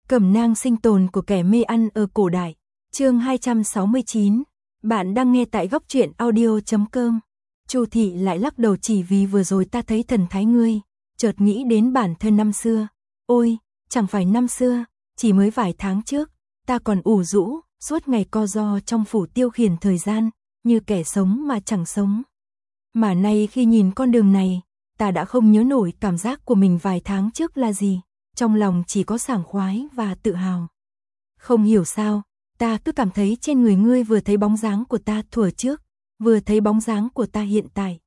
Cẩm nang sinh tồn của kẻ mê ăn ở cổ đại. Chương 269. Bạn đang nghe tại góc truyện audio.com. Chu thị lại lắc đầu, chỉ vì vừa rồi ta thấy thần thái ngươi, chợt nghĩ đến bản thân năm xưa. Ôi, chẳng phải năm xưa, chỉ mới vài tháng trước, ta còn ủ rũ, suốt ngày co ro trong phủ tiêu khiển thời gian, như kẻ sống mà chẳng sống. Mà nay khi nhìn con đường này, ta đã không nhớ nổi cảm giác của mình vài tháng trước là gì, trong lòng chỉ có sảng khoái và tự hào. Không hiểu sao, ta cứ cảm thấy trên người ngươi vừa thấy bóng dáng của ta thuở trước, vừa thấy bóng dáng của ta hiện tại.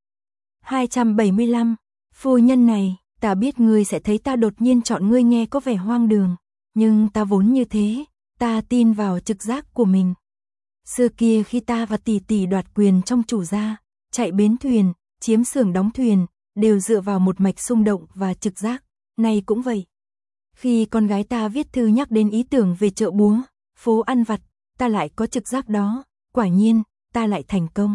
275. Phu nhân này, ta biết ngươi sẽ thấy ta đột nhiên chọn ngươi nghe có vẻ hoang đường, nhưng ta vốn như thế, ta tin vào trực giác của mình. Xưa kia khi ta và tỷ tỷ đoạt quyền trong chủ gia, chạy bến thuyền, chiếm xưởng đóng thuyền, đều dựa vào một mạch xung động và trực giác, nay cũng vậy. Khi con gái ta viết thư nhắc đến ý tưởng về chợ búa, phố ăn vặt, ta lại có trực giác đó, quả nhiên, ta lại thành công.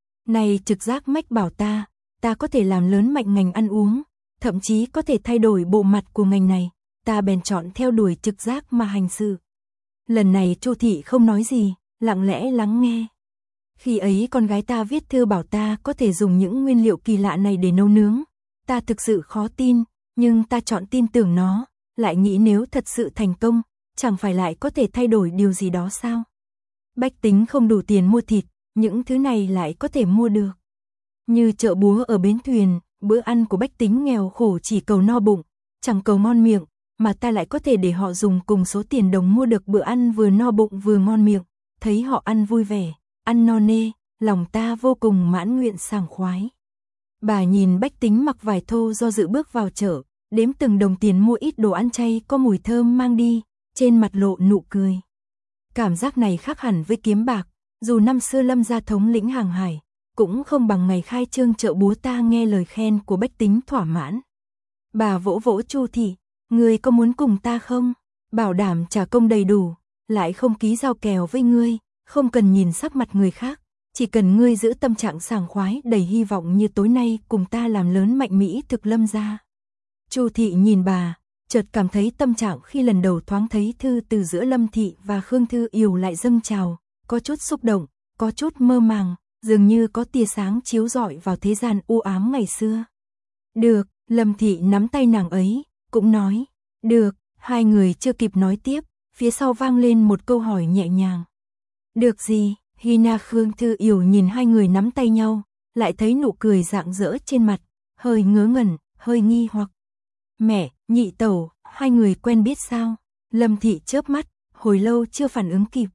Này trực giác mách bảo ta có thể làm lớn mạnh ngành ăn uống, thậm chí có thể thay đổi bộ mặt của ngành này, ta bèn chọn theo đuổi trực giác mà hành sự. Lần này Chu thị không nói gì, lặng lẽ lắng nghe. Khi ấy con gái ta viết thư bảo ta có thể dùng những nguyên liệu kỳ lạ này để nấu nướng, ta thực sự khó tin, nhưng ta chọn tin tưởng nó, lại nghĩ nếu thật sự thành công, chẳng phải lại có thể thay đổi điều gì đó sao? Bách tính không đủ tiền mua thịt, những thứ này lại có thể mua được. Như chợ búa ở bến thuyền, bữa ăn của bách tính nghèo khổ chỉ cầu no bụng, chẳng cầu ngon miệng, mà ta lại có thể để họ dùng cùng số tiền đồng mua được bữa ăn vừa no bụng vừa ngon miệng, thấy họ ăn vui vẻ, ăn no nê, lòng ta vô cùng mãn nguyện sảng khoái. Bà nhìn bách tính mặc vải thô do dự bước vào chợ, đếm từng đồng tiền mua ít đồ ăn chay có mùi thơm mang đi, trên mặt lộ nụ cười. Cảm giác này khác hẳn với kiếm bạc, dù năm xưa Lâm gia thống lĩnh hàng hải, cũng không bằng ngày khai trương chợ búa ta nghe lời khen của bách tính thỏa mãn. Bà vỗ vỗ Chu thị, ngươi có muốn cùng ta không? Bảo đảm trả công đầy đủ, lại không ký giao kèo với ngươi, không cần nhìn sắc mặt người khác, chỉ cần ngươi giữ tâm trạng sảng khoái đầy hy vọng như tối nay cùng ta làm lớn mạnh Mỹ thực Lâm gia. Chu thị nhìn bà, chợt cảm thấy tâm trạng khi lần đầu thoáng thấy thư từ giữa Lâm thị và Khương Thư Yểu lại dâng trào, có chút xúc động, có chút mơ màng, dường như có tia sáng chiếu rọi vào thế gian u ám ngày xưa. Được, Lâm thị nắm tay nàng ấy, cũng nói, được, hai người chưa kịp nói tiếp, phía sau vang lên một câu hỏi nhẹ nhàng. Được gì? Hina Khương Thư Yểu nhìn hai người nắm tay nhau, lại thấy nụ cười rạng rỡ trên mặt, hơi ngớ ngẩn, hơi nghi hoặc. Mẹ, nhị tẩu, hai người quen biết sao? Lâm thị chớp mắt, hồi lâu chưa phản ứng kịp.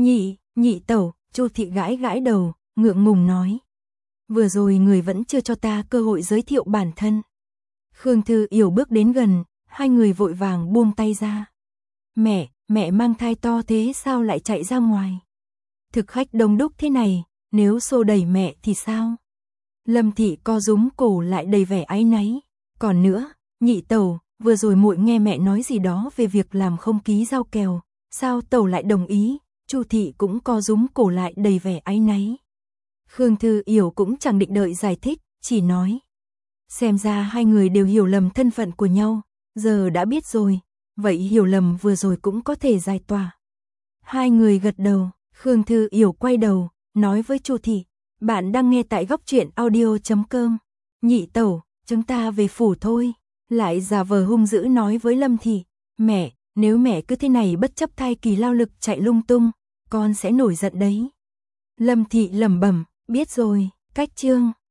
Nhị tẩu, Chu thị gãi gãi đầu, ngượng ngùng nói. Vừa rồi người vẫn chưa cho ta cơ hội giới thiệu bản thân. Khương Thư Yểu bước đến gần, hai người vội vàng buông tay ra. Mẹ mang thai to thế sao lại chạy ra ngoài? Thực khách đông đúc thế này, nếu xô đẩy mẹ thì sao? Lâm thị co rúm cổ lại đầy vẻ áy náy. Còn nữa, nhị tẩu, vừa rồi muội nghe mẹ nói gì đó về việc làm không ký giao kèo, sao tẩu lại đồng ý? Chu thị cũng co rúm cổ lại đầy vẻ áy náy. Khương Thư Yểu cũng chẳng định đợi giải thích, chỉ nói. Xem ra hai người đều hiểu lầm thân phận của nhau, giờ đã biết rồi, vậy hiểu lầm vừa rồi cũng có thể giải tỏa. Hai người gật đầu, Khương Thư Yểu quay đầu, nói với Chu thị, bạn đang nghe tại góc truyện audio.com. Nhị tẩu, chúng ta về phủ thôi. Lại giả vờ hung dữ nói với Lâm thị, mẹ, nếu mẹ cứ thế này bất chấp thai kỳ lao lực chạy lung tung, con sẽ nổi giận đấy. Lâm thị lẩm bẩm, biết rồi, cách chương.